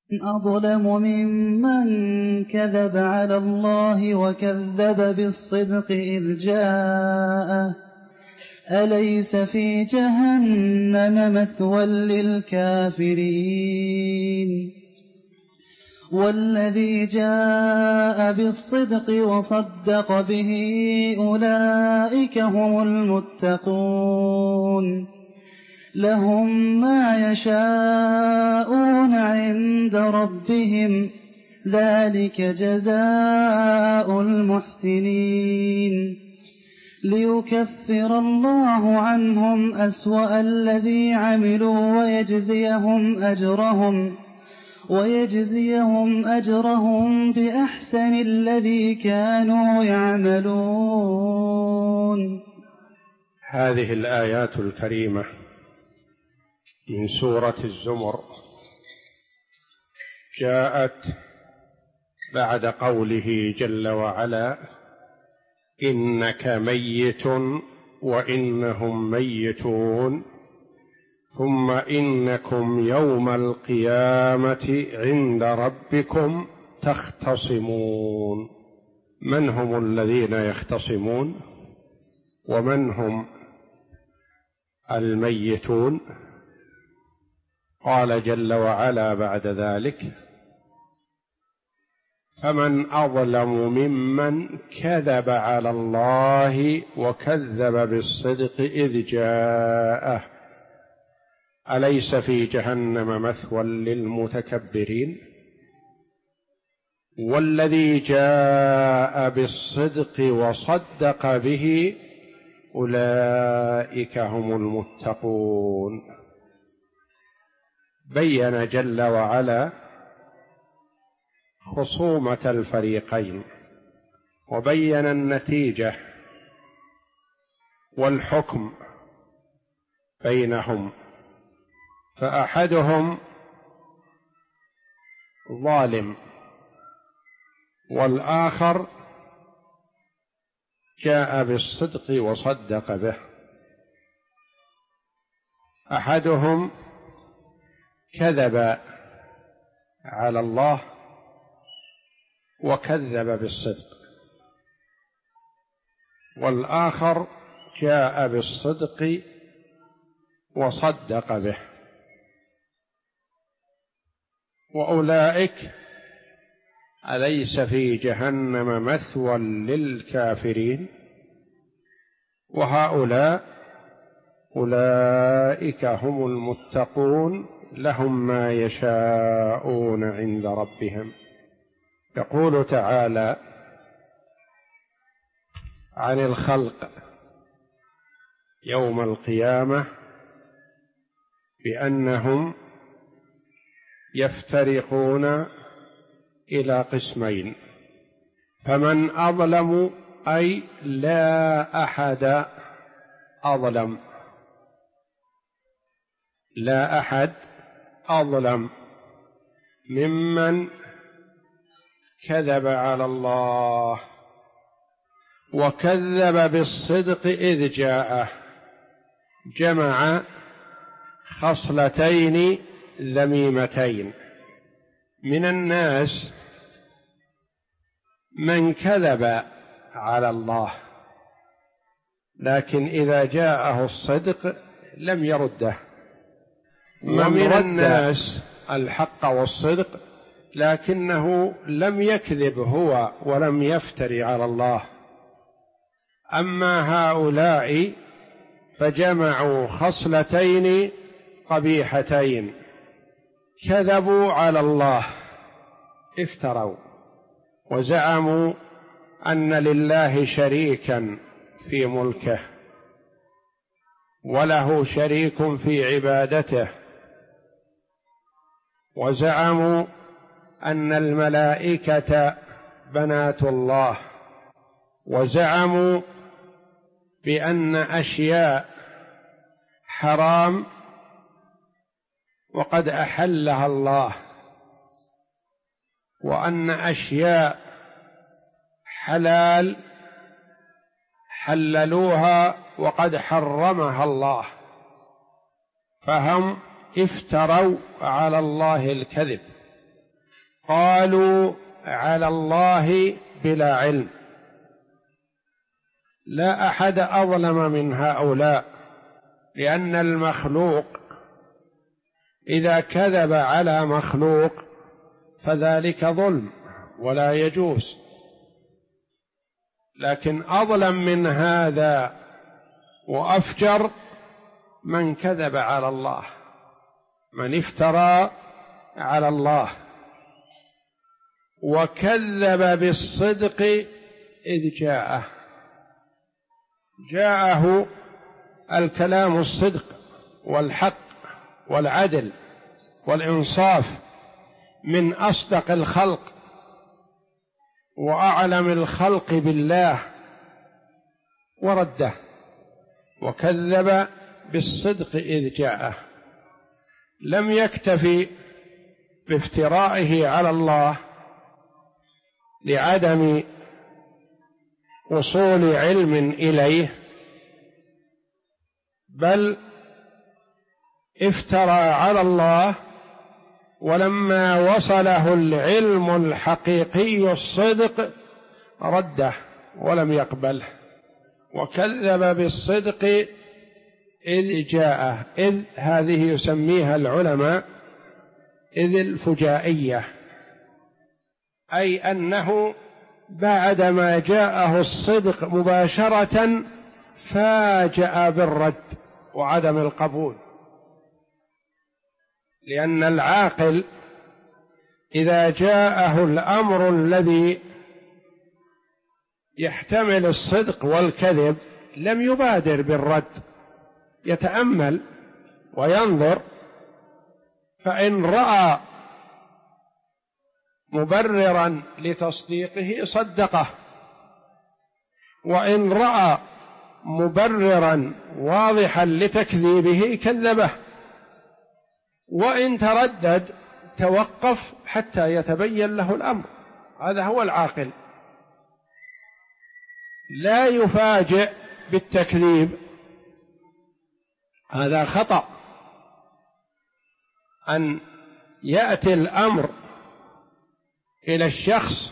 أظلم ممن كذب على الله وكذب بالصدق إذ جاءه أليس في جهنم مثوى للكافرين والذي جاء بالصدق وصدق به أولئك هم المتقون لهم ما يشاءون عند ربهم ذلك جزاء المحسنين ليكفر الله عنهم أسوأ الذي عملوا ويجزيهم أجرهم بأحسن الذي كانوا يعملون. هذه الآيات الكريمة من سورة الزمر جاءت بعد قوله جل وعلا: إنك ميت وإنهم ميتون ثم إنكم يوم القيامة عند ربكم تختصمون. من هم الذين يختصمون ومن هم الميتون؟ قال جل وعلا بعد ذلك: فمن أظلم ممن كذب على الله وكذب بالصدق إذ جاءه أليس في جهنم مثوى للمتكبرين والذي جاء بالصدق وصدق به أولئك هم المتقون. بين جل وعلا خصومة الفريقين وبين النتيجة والحكم بينهم، فأحدهم ظالم والآخر جاء بالصدق وصدق به. أحدهم كذب على الله وكذب بالصدق، والآخر جاء بالصدق وصدق به، وأولئك أليس في جهنم مثوى للكافرين وهؤلاء أولئك هم المتقون لهم ما يشاءون عند ربهم. يقول تعالى عن الخلق يوم القيامة بأنهم يفترقون إلى قسمين: فمن أظلم أي لا أحد أظلم، لا أحد أظلم ممن كذب على الله وكذب بالصدق إذ جاءه. جمع خصلتين ذميمتين من الناس: من كذب على الله لكن إذا جاءه الصدق لم يرده، ومن الناس الحق والصدق لكنه لم يكذب هو ولم يفتري على الله. أما هؤلاء فجمعوا خصلتين قبيحتين: كذبوا على الله، افتروا وزعموا أن لله شريكا في ملكه وله شريك في عبادته، وزعموا أن الملائكة بنات الله، وزعموا بأن أشياء حرام وقد أحلها الله، وأن أشياء حلال حللوها وقد حرمها الله، فهم افتروا على الله الكذب قالوا على الله بلا علم. لا أحد أظلم من هؤلاء، لأن المخلوق إذا كذب على مخلوق فذلك ظلم ولا يجوز، لكن أظلم من هذا وأفجر من كذب على الله، من افترى على الله وكذب بالصدق إذ جاءه الكلام الصدق والحق والعدل والإنصاف من أصدق الخلق وأعلم الخلق بالله، ورده وكذب بالصدق إذ جاءه. لم يكتفي بافترائه على الله لعدم وصول علم إليه، بل افترى على الله ولما وصله العلم الحقيقي الصدق رده ولم يقبله وكذب بالصدق إذ جاءه. إذ هذه يسميها العلماء إذ الفجائية، أي أنه بعدما جاءه الصدق مباشرة فاجأ بالرد وعدم القبول، لأن العاقل إذا جاءه الأمر الذي يحتمل الصدق والكذب لم يبادر بالرد، يتأمل وينظر، فإن رأى مبررا لتصديقه صدقه، وإن رأى مبررا واضحا لتكذيبه كذبه، وإن تردد توقف حتى يتبين له الأمر. هذا هو العاقل، لا يفاجئ بالتكذيب، هذا خطأ. أن يأتي الأمر إلى الشخص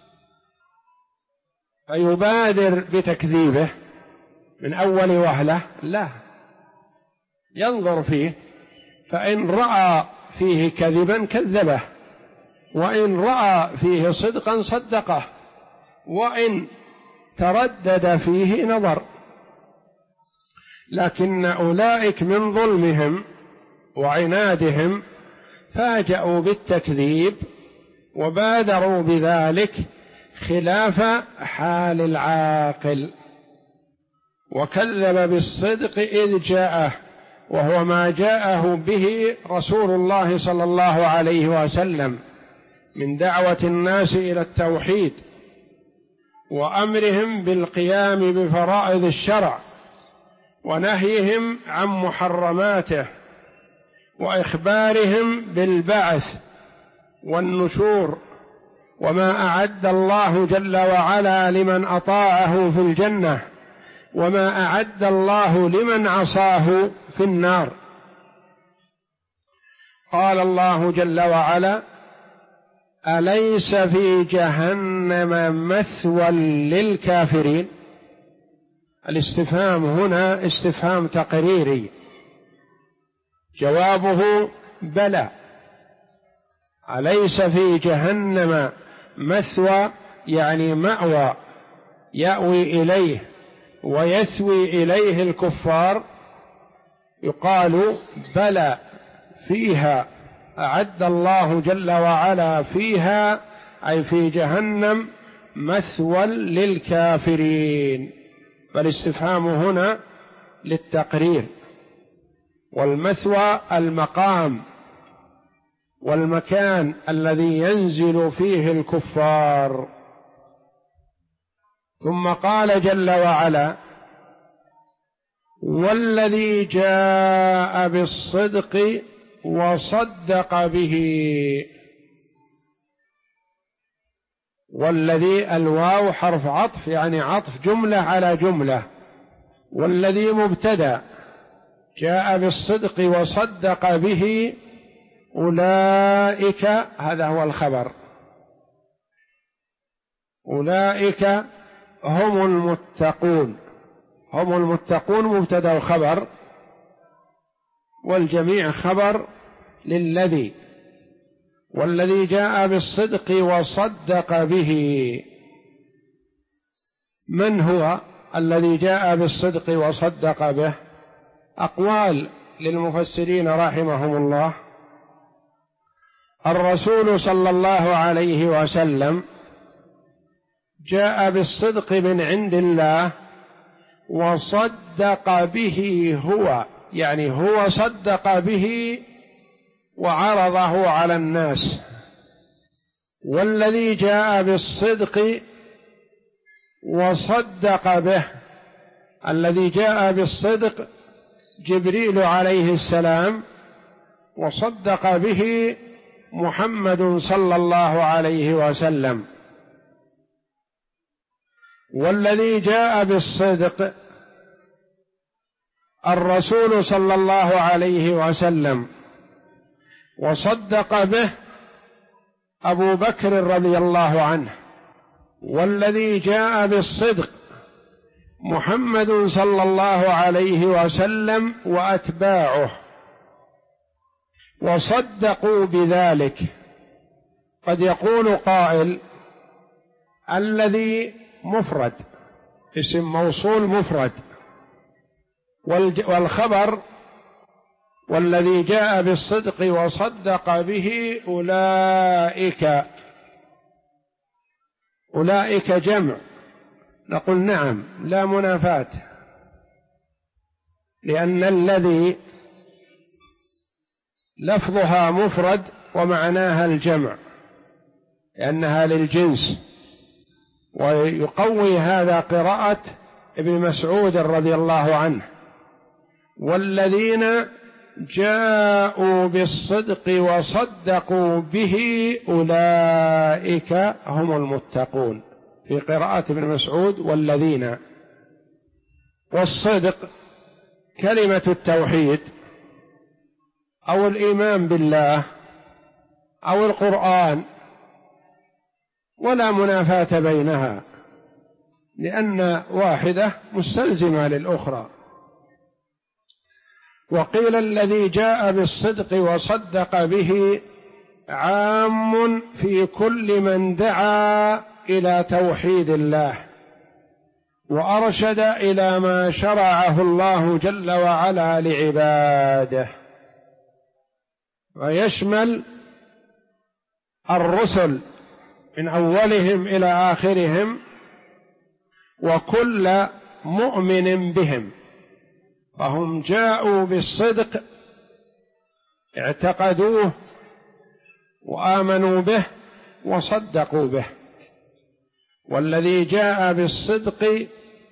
فيبادر بتكذيبه من أول وهلة، لا، ينظر فيه، فإن رأى فيه كذبا كذبه، وإن رأى فيه صدقا صدقه، وإن تردد فيه نظر. لكن أولئك من ظلمهم وعنادهم فاجأوا بالتكذيب وبادروا بذلك خلاف حال العاقل، وكذب بالصدق إذ جاءه، وهو ما جاءه به رسول الله صلى الله عليه وسلم من دعوة الناس إلى التوحيد وأمرهم بالقيام بفرائض الشرع ونهيهم عن محرماته وإخبارهم بالبعث والنشور وما أعد الله جل وعلا لمن أطاعه في الجنة وما أعد الله لمن عصاه في النار. قال الله جل وعلا: أليس في جهنم مثوى للكافرين؟ الاستفهام هنا استفهام تقريري، جوابه بلى. أليس في جهنم مثوى يعني مأوى يأوي إليه ويثوي إليه الكفار؟ يقال بلى، فيها أعد الله جل وعلا فيها أي في جهنم مثوى للكافرين، فالاستفهام هنا للتقرير. والمثوى المقام والمكان الذي ينزل فيه الكفار. ثم قال جل وعلا: والذي جاء بالصدق وصدق به. والذي الواو حرف عطف، يعني عطف جملة على جملة، والذي مبتدأ، جاء بالصدق وصدق به أولئك، هذا هو الخبر، أولئك هم المتقون. هم المتقون مبتدأ وخبر، والجميع خبر للذي، والذي جاء بالصدق وصدق به. من هو الذي جاء بالصدق وصدق به؟ أقوال للمفسرين رحمهم الله. الرسول صلى الله عليه وسلم جاء بالصدق من عند الله وصدق به هو، يعني هو صدق به وعرضه على الناس. والذي جاء بالصدق وصدق به، الذي جاء بالصدق جبريل عليه السلام، وصدق به محمد صلى الله عليه وسلم. والذي جاء بالصدق الرسول صلى الله عليه وسلم، وصدق به أبو بكر رضي الله عنه. والذي جاء بالصدق محمد صلى الله عليه وسلم وأتباعه، وصدقوا بذلك. قد يقول قائل: الذي مفرد، اسم موصول مفرد، والخبر والذي جاء بالصدق وصدق به أولئك جمع. نقول نعم، لا منافاة، لأن الذي لفظها مفرد ومعناها الجمع، لأنها للجنس. ويقوي هذا قراءة ابن مسعود رضي الله عنه: والذين جاءوا بالصدق وصدقوا به أولئك هم المتقون، في قراءة ابن مسعود والذين. والصدق كلمة التوحيد أو الإيمان بالله أو القرآن، ولا منافاة بينها، لأن واحدة مستلزمة للأخرى. وقيل الذي جاء بالصدق وصدق به عام في كل من دعا إلى توحيد الله وأرشد إلى ما شرعه الله جل وعلا لعباده، ويشمل الرسل من أولهم إلى آخرهم وكل مؤمن بهم. فهم جاءوا بالصدق، اعتقدوه وآمنوا به وصدقوا به. والذي جاء بالصدق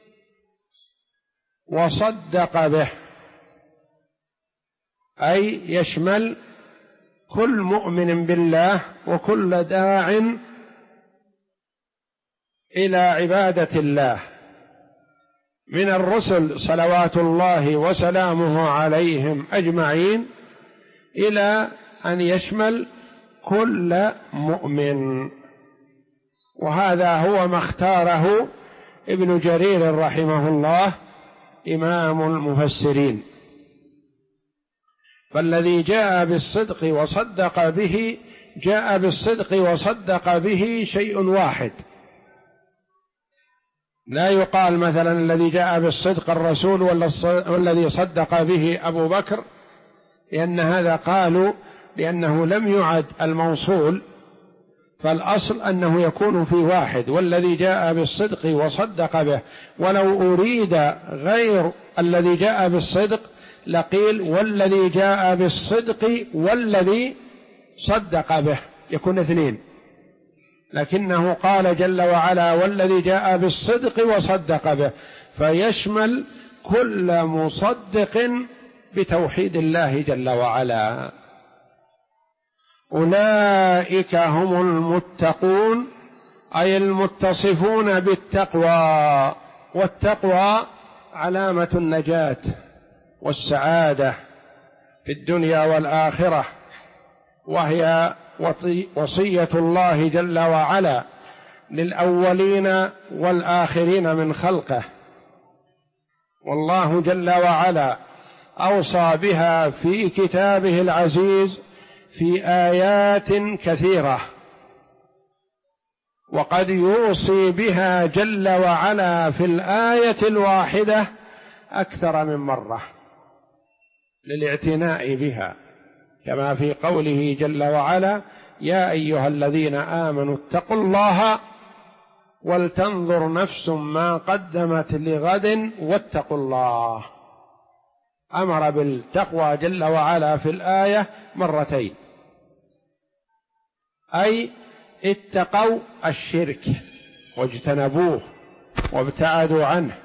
وصدق به أي يشمل كل مؤمن بالله وكل داع إلى عبادة الله من الرسل صلوات الله وسلامه عليهم أجمعين، إلى أن يشمل كل مؤمن. وهذا هو ما اختاره ابن جرير رحمه الله إمام المفسرين. فالذي جاء بالصدق وصدق به، جاء بالصدق وصدق به شيء واحد. لا يقال مثلا الذي جاء بالصدق الرسول والذي صدق به أبو بكر، لأن هذا قالوا لأنه لم يعد الموصول، فالأصل أنه يكون في واحد، والذي جاء بالصدق وصدق به. ولو أريد غير الذي جاء بالصدق لقيل والذي جاء بالصدق والذي صدق به، يكون اثنين. لكنه قال جل وعلا والذي جاء بالصدق وصدق به، فيشمل كل مصدق بتوحيد الله جل وعلا. أولئك هم المتقون، أي المتصفون بالتقوى. والتقوى علامة النجاة والسعادة في الدنيا والآخرة، وهي وصية الله جل وعلا للأولين والآخرين من خلقه، والله جل وعلا أوصى بها في كتابه العزيز في آيات كثيرة، وقد يوصي بها جل وعلا في الآية الواحدة أكثر من مرة للاعتناء بها، كما في قوله جل وعلا: يا أيها الذين آمنوا اتقوا الله ولتنظر نفس ما قدمت لغد واتقوا الله. أمر بالتقوى جل وعلا في الآية مرتين، أي اتقوا الشرك واجتنبوه وابتعدوا عنه،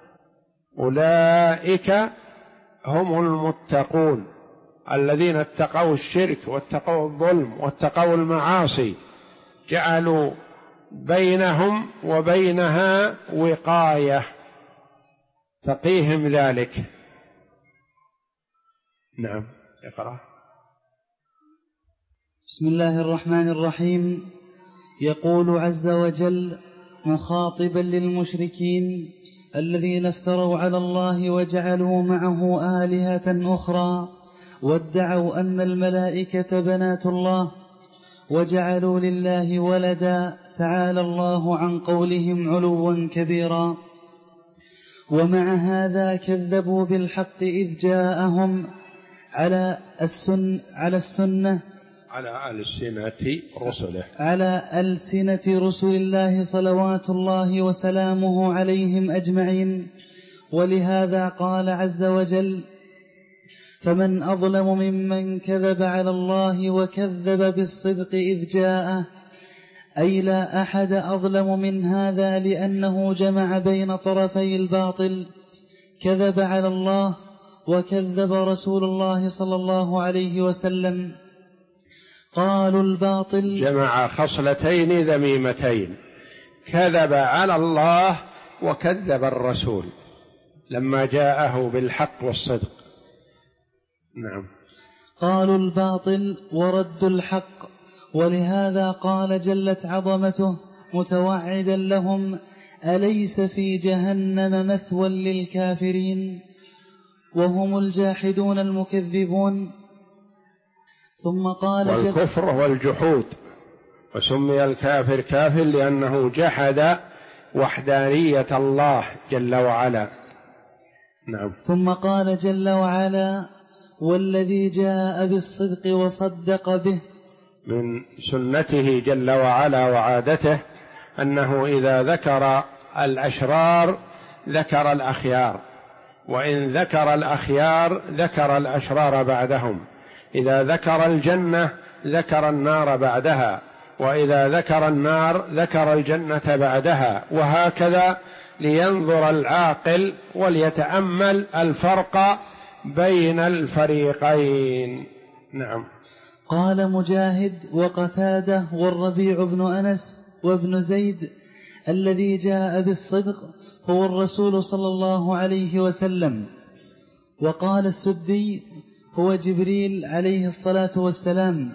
أولئك هم المتقون الذين اتقوا الشرك واتقوا الظلم واتقوا المعاصي، جعلوا بينهم وبينها وقاية تقيهم ذلك. نعم، اقرأ. بسم الله الرحمن الرحيم. يقول عز وجل مخاطبا للمشركين الذين افتروا على الله وجعلوا معه آلهة أخرى وادعوا أن الملائكة بنات الله وجعلوا لله ولدا، تعالى الله عن قولهم علوا كبيرا. ومع هذا كذبوا بالحق إذ جاءهم على ألسنة رسل الله صلوات الله وسلامه عليهم أجمعين. ولهذا قال عز وجل: فمن أظلم ممن كذب على الله وكذب بالصدق إذ جاءه، أي لا أحد أظلم من هذا، لأنه جمع بين طرفي الباطل، كذب على الله وكذب رسول الله صلى الله عليه وسلم. قالوا الباطل، جمع خصلتين ذميمتين: كذب على الله وكذب الرسول لما جاءه بالحق والصدق. نعم. قالوا الباطل وردوا الحق، ولهذا قال جلت عظمته متوعدا لهم: أليس في جهنم مثوى للكافرين، وهم الجاحدون المكذبون. ثم قال والكفر والجحود، وسمي الكافر كافر لأنه جحد وحدانية الله جل وعلا. نعم. ثم قال جل وعلا: والذي جاء بالصدق وصدق به. من سنته جل وعلا وعادته أنه إذا ذكر الأشرار ذكر الأخيار، وإن ذكر الأخيار ذكر الأشرار بعدهم، إذا ذكر الجنة ذكر النار بعدها، وإذا ذكر النار ذكر الجنة بعدها، وهكذا لينظر العاقل وليتأمل الفرق بين الفريقين. نعم. قال مجاهد وقتادة والربيع بن أنس وابن زيد: الذي جاء بالصدق هو الرسول صلى الله عليه وسلم. وقال السدي: هو جبريل عليه الصلاة والسلام.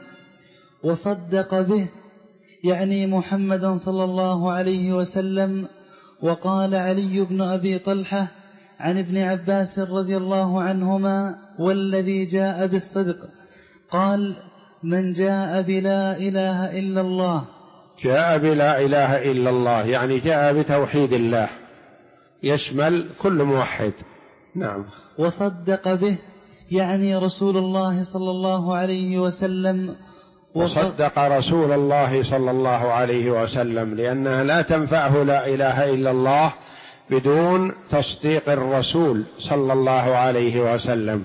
وصدق به يعني محمدا صلى الله عليه وسلم. وقال علي بن أبي طلحة عن ابن عباس رضي الله عنهما: والذي جاء بالصدق، قال: من جاء بلا إله إلا الله. جاء بلا إله إلا الله يعني جاء بتوحيد الله، يشمل كل موحد. نعم. وصدق به يعني رسول الله صلى الله عليه وسلم. وصدق رسول الله صلى الله عليه وسلم، لأنها لا تنفعه لا إله إلا الله بدون تصديق الرسول صلى الله عليه وسلم.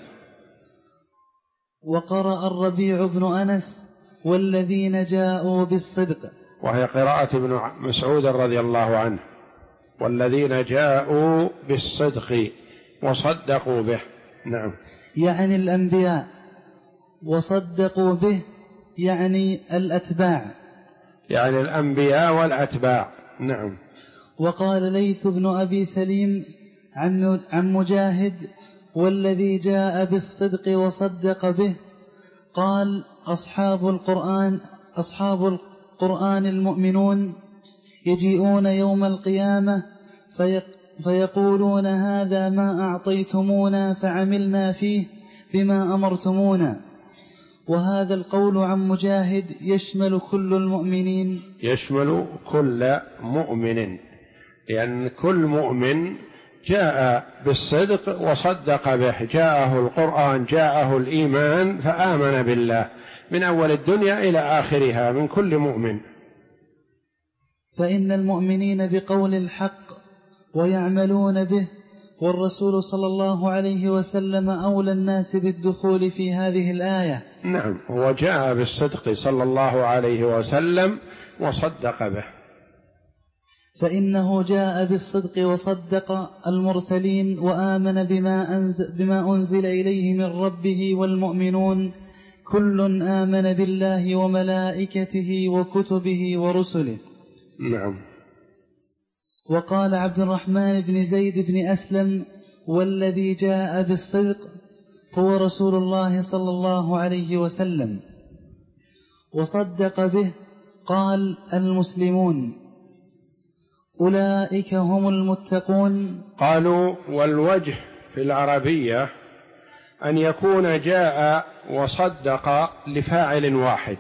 وقرأ الربيع بن أنس: والذين جاءوا بالصدق، وهي قراءة ابن مسعود رضي الله عنه: والذين جاءوا بالصدق وصدقوا به. نعم. يعني الأنبياء. وصدقوا به يعني الأتباع، يعني الأنبياء والأتباع. نعم. وقال ليث بن أبي سليم عن مجاهد: والذي جاء بالصدق وصدق به، قال: أصحاب القرآن المؤمنون، يجيئون يوم القيامة فيقولون هذا ما أعطيتمونا فعملنا فيه بما أمرتمونا. وهذا القول عن مجاهد يشمل كل المؤمنين، يشمل كل مؤمن، لأن كل مؤمن جاء بالصدق وصدق به، جاءه القرآن، جاءه الإيمان فآمن بالله من أول الدنيا إلى آخرها من كل مؤمن. فإن المؤمنين بقول الحق ويعملون به، والرسول صلى الله عليه وسلم أولى الناس بالدخول في هذه الآية. نعم، هو جاء بالصدق صلى الله عليه وسلم وصدق به، فإنه جاء بالصدق وصدق المرسلين وآمن بما أنزل إليه من ربه، والمؤمنون كل آمن بالله وملائكته وكتبه ورسله. نعم. وقال عبد الرحمن بن زيد بن أسلم: والذي جاء بالصدق هو رسول الله صلى الله عليه وسلم. وصدق به قال المسلمون أولئك هم المتقون. قالوا والوجه في العربية أن يكون جاء وصدق لفاعل واحد،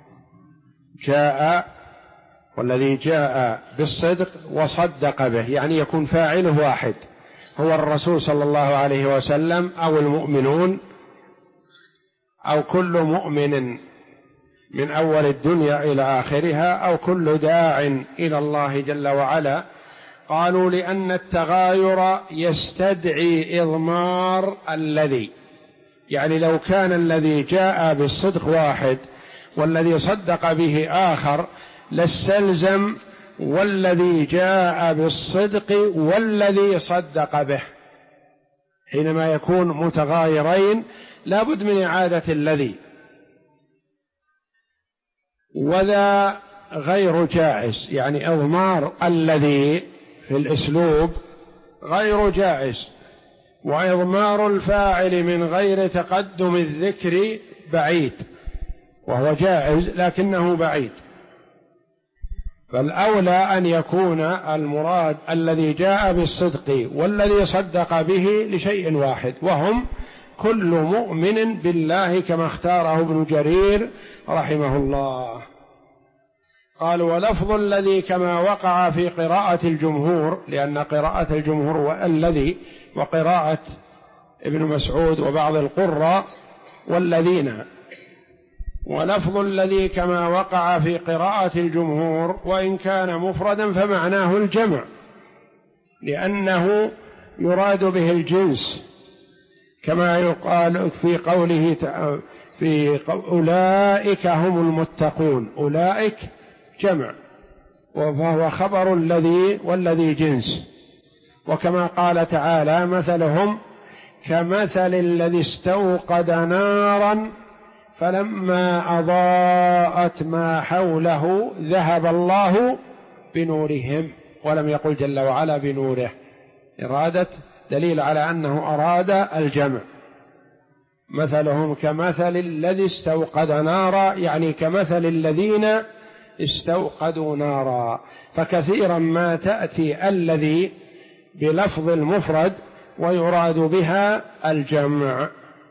جاء والذي جاء بالصدق وصدق به، يعني يكون فاعله واحد، هو الرسول صلى الله عليه وسلم أو المؤمنون أو كل مؤمن من أول الدنيا إلى آخرها، أو كل داع إلى الله جل وعلا. قالوا لأن التغاير يستدعي إضمار الذي، يعني لو كان الذي جاء بالصدق واحد والذي صدق به آخر لاستلزم والذي جاء بالصدق والذي صدق به. حينما يكون متغايرين لابد من إعادة الذي، وذا غير جائز، يعني إضمار الذي في الأسلوب غير جائز، وإضمار الفاعل من غير تقدم الذكر بعيد، وهو جائز لكنه بعيد. فالأولى أن يكون المراد الذي جاء بالصدق والذي صدق به لشيء واحد، وهم كل مؤمن بالله كما اختاره ابن جرير رحمه الله. قال ولفظ الذي كما وقع في قراءة الجمهور، لأن قراءة الجمهور والذي، وقراءة ابن مسعود وبعض القراء والذين، ولفظ الذي كما وقع في قراءة الجمهور وإن كان مفردا فمعناه الجمع، لأنه يراد به الجنس، كما يقال في قوله في أولئك هم المتقون، أولئك جمع وهو خبر الذي، والذي جنس. وكما قال تعالى مثلهم كمثل الذي استوقد نارا فلما أضاءت ما حوله ذهب الله بنورهم، ولم يقل جل وعلا بنوره، إرادة دليل على أنه أراد الجمع. مثلهم كمثل الذي استوقد نارا، يعني كمثل الذين استوقدوا نارا. فكثيرا ما تأتي الذي بلفظ المفرد ويراد بها الجمع.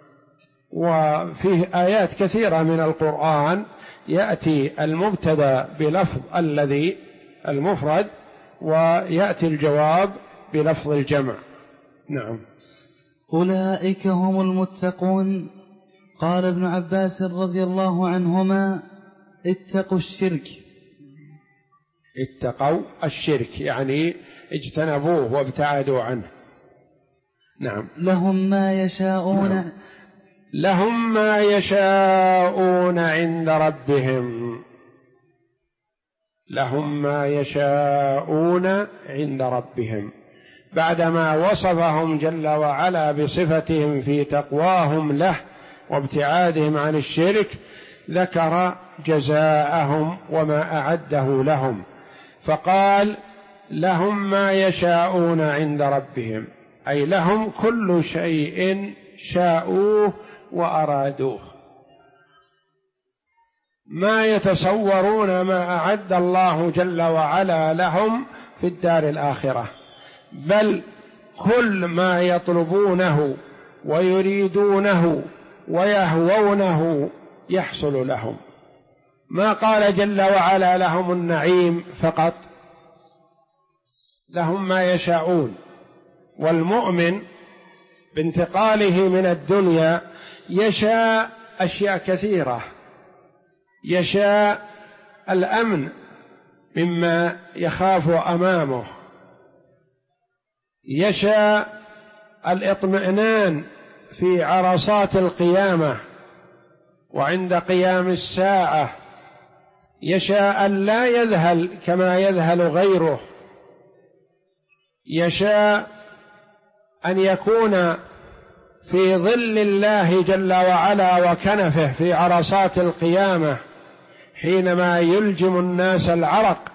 وفيه آيات كثيرة من القرآن يأتي المبتدأ بلفظ الذي المفرد ويأتي الجواب بلفظ الجمع. نعم. أولئك هم المتقون. قال ابن عباس رضي الله عنهما اتقوا الشرك. اتقوا الشرك يعني اجتنبوه وابتعدوا عنه. نعم. لهم ما يشاءون. نعم. لهم ما يشاءون عند ربهم. لهم ما يشاءون عند ربهم، بعدما وصفهم جل وعلا بصفتهم في تقواهم له وابتعادهم عن الشرك، ذكر جزاءهم وما أعده لهم، فقال لهم ما يشاءون عند ربهم، أي لهم كل شيء شاءوه وأرادوه. ما يتصورون ما أعد الله جل وعلا لهم في الدار الآخرة، بل كل ما يطلبونه ويريدونه ويهوونه يحصل لهم. ما قال جل وعلا لهم النعيم فقط، لهم ما يشاءون. والمؤمن بانتقاله من الدنيا يشاء أشياء كثيرة، يشاء الأمن مما يخاف أمامه، يشاء الاطمئنان في عرصات القيامة وعند قيام الساعة، يشاء أن لا يذهل كما يذهل غيره، يشاء أن يكون في ظل الله جل وعلا وكنفه في عرصات القيامة حينما يلجم الناس العرق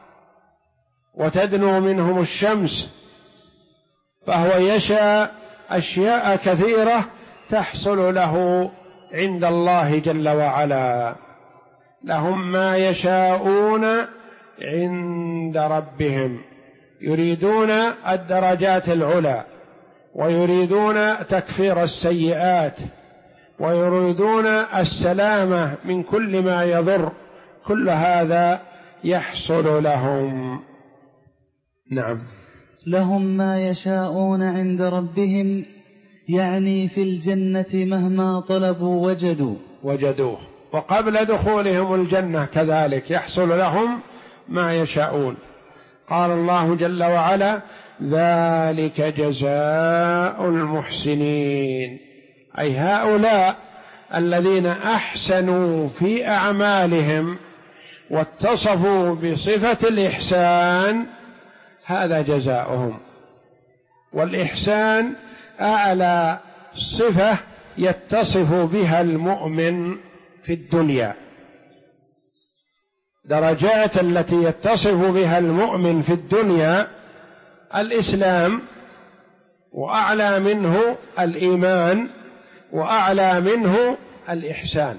وتدنو منهم الشمس، فهو يشاء أشياء كثيرة تحصل له عند الله جل وعلا. لهم ما يشاءون عند ربهم، يريدون الدرجات العلى، ويريدون تكفير السيئات، ويريدون السلامة من كل ما يضر، كل هذا يحصل لهم. نعم. لهم ما يشاءون عند ربهم، يعني في الجنة مهما طلبوا وجدوه. وقبل دخولهم الجنة كذلك يحصل لهم ما يشاءون. قال الله جل وعلا: ذلك جزاء المحسنين، أي هؤلاء الذين أحسنوا في أعمالهم واتصفوا بصفة الإحسان، هذا جزاؤهم. والإحسان أعلى صفة يتصف بها المؤمن في الدنيا. درجات التي يتصف بها المؤمن في الدنيا الإسلام، وأعلى منه الإيمان، وأعلى منه الإحسان.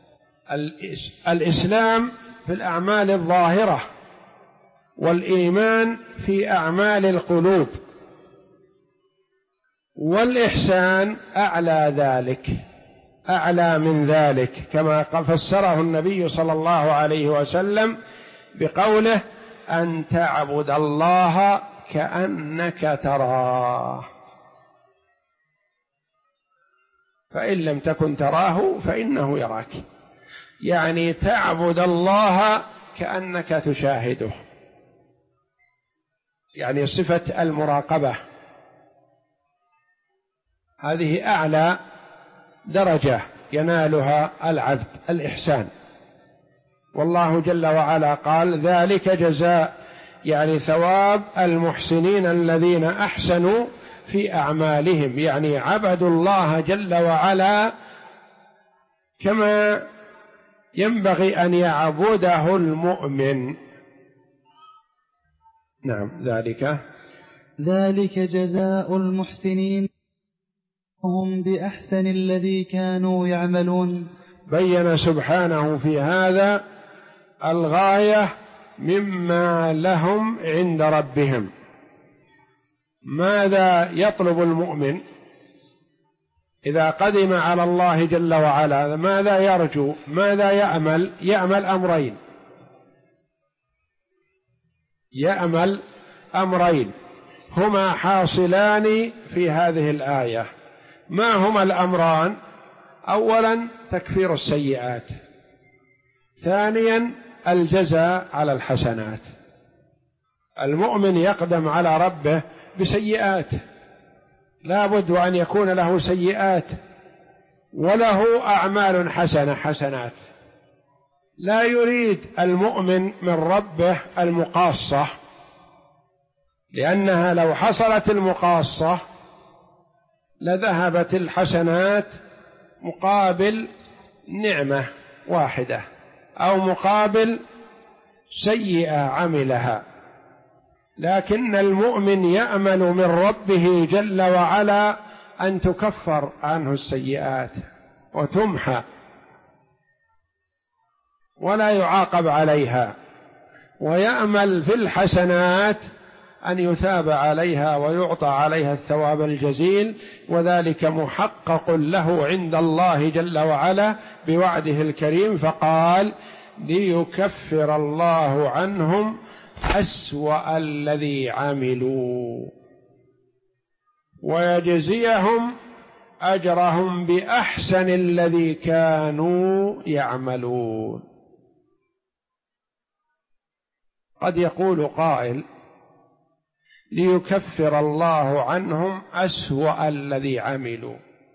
الإسلام في الأعمال الظاهرة، والإيمان في أعمال القلوب، والإحسان أعلى ذلك، أعلى من ذلك، كما فسره النبي صلى الله عليه وسلم بقوله: أن تعبد الله كأنك تراه، فإن لم تكن تراه فإنه يراك. يعني تعبد الله كأنك تشاهده، يعني صفة المراقبة، هذه أعلى درجة ينالها العبد، الإحسان. والله جل وعلا قال: ذلك جزاء، يعني ثواب المحسنين الذين أحسنوا في أعمالهم، يعني عبدوا الله جل وعلا كما ينبغي أن يعبده المؤمن. نعم. ذلك جزاء المحسنين، هم بأحسن الذي كانوا يعملون. بين سبحانه في هذا الغاية مما لهم عند ربهم. ماذا يطلب المؤمن إذا قدم على الله جل وعلا؟ ماذا يرجو؟ ماذا يأمل؟ يأمل أمرين هما حاصلان في هذه الآية. ما هما الأمران؟ أولا تكفير السيئات، ثانيا الجزاء على الحسنات. المؤمن يقدم على ربه بسيئات، لا بد أن يكون له سيئات وله أعمال حسنات. لا يريد المؤمن من ربه المقاصة، لأنها لو حصلت المقاصة لذهبت الحسنات مقابل نعمة واحدة أو مقابل سيئة عملها. لكن المؤمن يأمل من ربه جل وعلا أن تكفر عنه السيئات وتمحى. ولا يعاقب عليها، ويأمل في الحسنات أن يثاب عليها ويعطى عليها الثواب الجزيل، وذلك محقق له عند الله جل وعلا بوعده الكريم، فقال: ليكفر الله عنهم أسوأ الذي عملوا ويجزيهم أجرهم بأحسن الذي كانوا يعملون. قد يقول قائل: ليكفر الله عنهم أسوأ الذي عملوا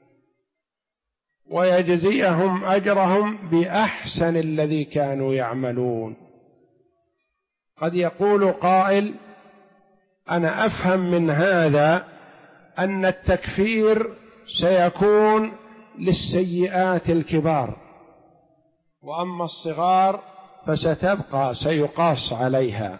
ويجزيهم أجرهم بأحسن الذي كانوا يعملون. قد يقول قائل: أنا أفهم من هذا أن التكفير سيكون للسيئات الكبار، وأما الصغار فستبقى سيقاس عليها.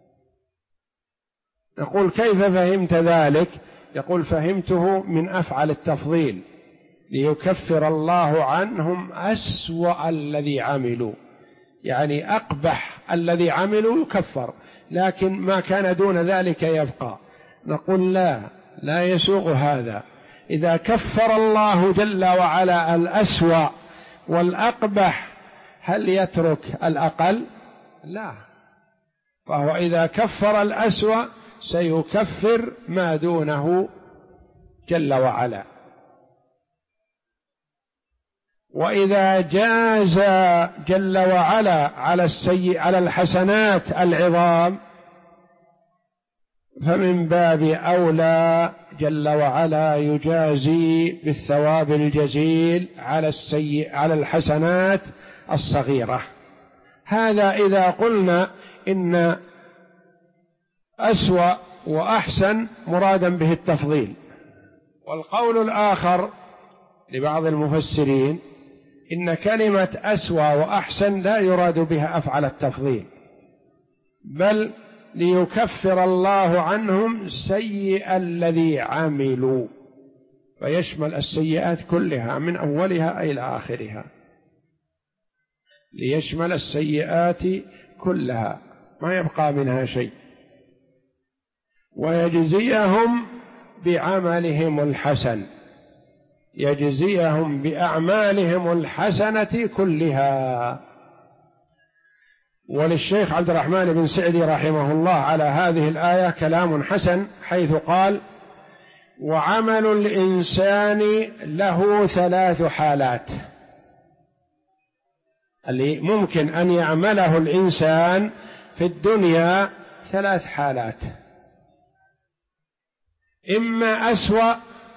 نقول: كيف فهمت ذلك؟ يقول: فهمته من أفعل التفضيل، ليكفر الله عنهم أسوأ الذي عملوا، يعني أقبح الذي عملوا يكفر، لكن ما كان دون ذلك يبقى. نقول: لا يسوغ هذا. إذا كفر الله جل وعلا الأسوأ والأقبح هل يترك الأقل؟ لا، فهو إذا كفر الأسوأ سيكفر ما دونه جل وعلا. وإذا جاز جل وعلا على الحسنات العظام فمن باب أولى جل وعلا يجازي بالثواب الجزيل على الحسنات الصغيرة. هذا إذا قلنا إن أسوأ وأحسن مرادا به التفضيل. والقول الآخر لبعض المفسرين إن كلمة أسوأ وأحسن لا يراد بها أفعل التفضيل، بل ليكفر الله عنهم سيئ الذي عملوا، فيشمل السيئات كلها من أولها إلى آخرها، ليشمل السيئات كلها ما يبقى منها شيء، ويجزيهم بعملهم الحسن، يجزيهم بأعمالهم الحسنة كلها. وللشيخ عبد الرحمن بن سعدي رحمه الله على هذه الآية كلام حسن، حيث قال: وعمل الإنسان له 3 حالات، اللي ممكن أن يعمله الإنسان في الدنيا 3 حالات: إما أسوأ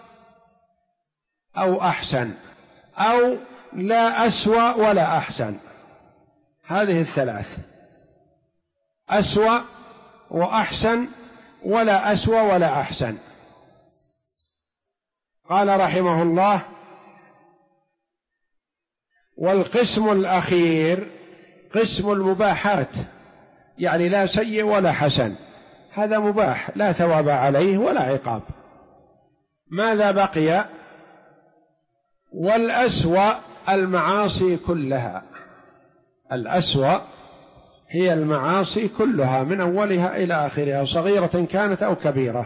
أو أحسن، أو لا أسوأ ولا أحسن. هذه 3: أسوأ وأحسن ولا أسوأ ولا أحسن. قال رحمه الله: والقسم الأخير قسم المباحات، يعني لا سيء ولا حسن، هذا مباح لا ثواب عليه ولا عقاب. ماذا بقي؟ والأسوأ المعاصي كلها، الأسوأ هي المعاصي كلها من أولها إلى آخرها، صغيرة كانت أو كبيرة.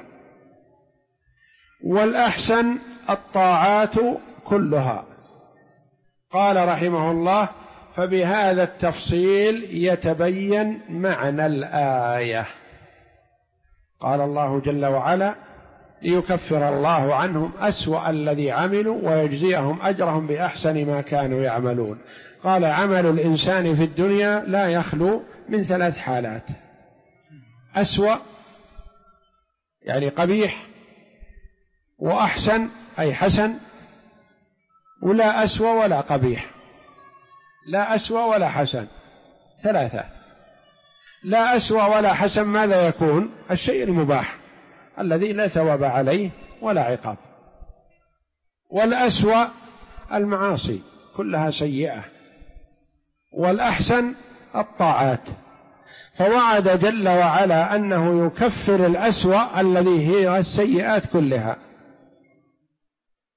والأحسن الطاعات كلها. قال رحمه الله: فبهذا التفصيل يتبين معنى الآية. قال الله جل وعلا: ليكفر الله عنهم أسوأ الذي عملوا ويجزيهم أجرهم بأحسن ما كانوا يعملون. قال: عمل الإنسان في الدنيا لا يخلو من 3 حالات: أسوأ يعني قبيح، وأحسن أي حسن، ولا أسوأ ولا قبيح، لا أسوأ ولا حسن، 3. لا أسوأ ولا حسن ماذا يكون؟ الشيء المباح الذي لا ثواب عليه ولا عقاب. والأسوأ المعاصي كلها سيئة. والأحسن الطاعات. فوعد جل وعلا أنه يكفر الأسوأ الذي هي السيئات كلها،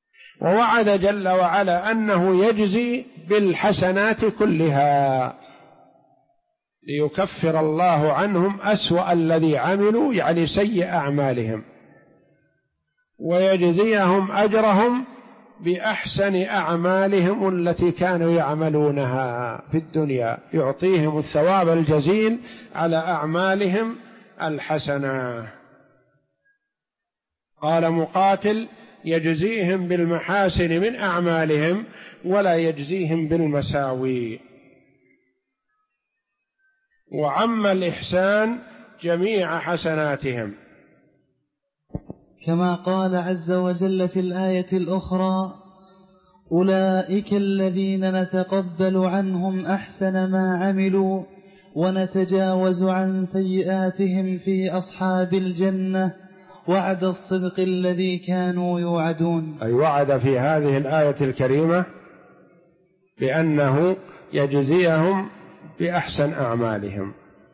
ووعد جل وعلا أنه يجزي بالحسنات كلها. ليكفر الله عنهم أسوأ الذي عملوا، يعني سيء أعمالهم، ويجزيهم أجرهم بأحسن أعمالهم التي كانوا يعملونها في الدنيا، يعطيهم الثواب الجزيل على أعمالهم الحسنة. قال مقاتل: يجزيهم بالمحاسن من أعمالهم ولا يجزيهم بالمساوي. وعم الإحسان جميع حسناتهم، كما قال عز وجل في الآية الأخرى: أولئك الذين نتقبل عنهم أحسن ما عملوا ونتجاوز عن سيئاتهم في أصحاب الجنة وعد الصدق الذي كانوا يوعدون. أي وعد في هذه الآية الكريمة بأنه يجزيهم بأحسن أعمالهم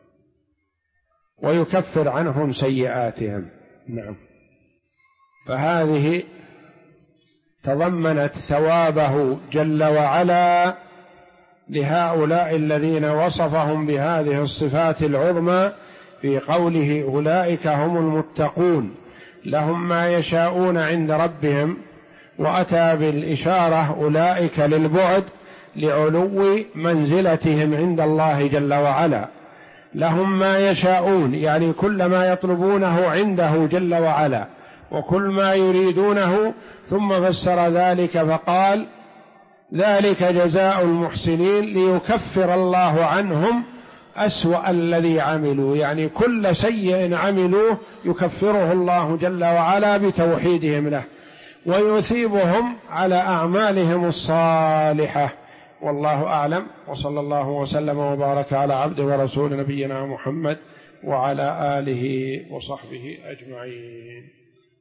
ويكفر عنهم سيئاتهم. نعم. فهذه تضمنت ثوابه جل وعلا لهؤلاء الذين وصفهم بهذه الصفات العظمى في قوله: أولئك هم المتقون لهم ما يشاءون عند ربهم، وأتى بالإشارة أولئك للبعد لعلو منزلتهم عند الله جل وعلا. لهم ما يشاءون يعني كل ما يطلبونه عنده جل وعلا وكل ما يريدونه، ثم فسر ذلك فقال: ذلك جزاء المحسنين ليكفر الله عنهم أسوأ الذي عملوا، يعني كل سيء عملوه يكفره الله جل وعلا بتوحيدهم له ويثيبهم على أعمالهم الصالحة. والله أعلم، وصلى الله وسلم وبارك على عبد ورسول نبينا محمد وعلى آله وصحبه أجمعين.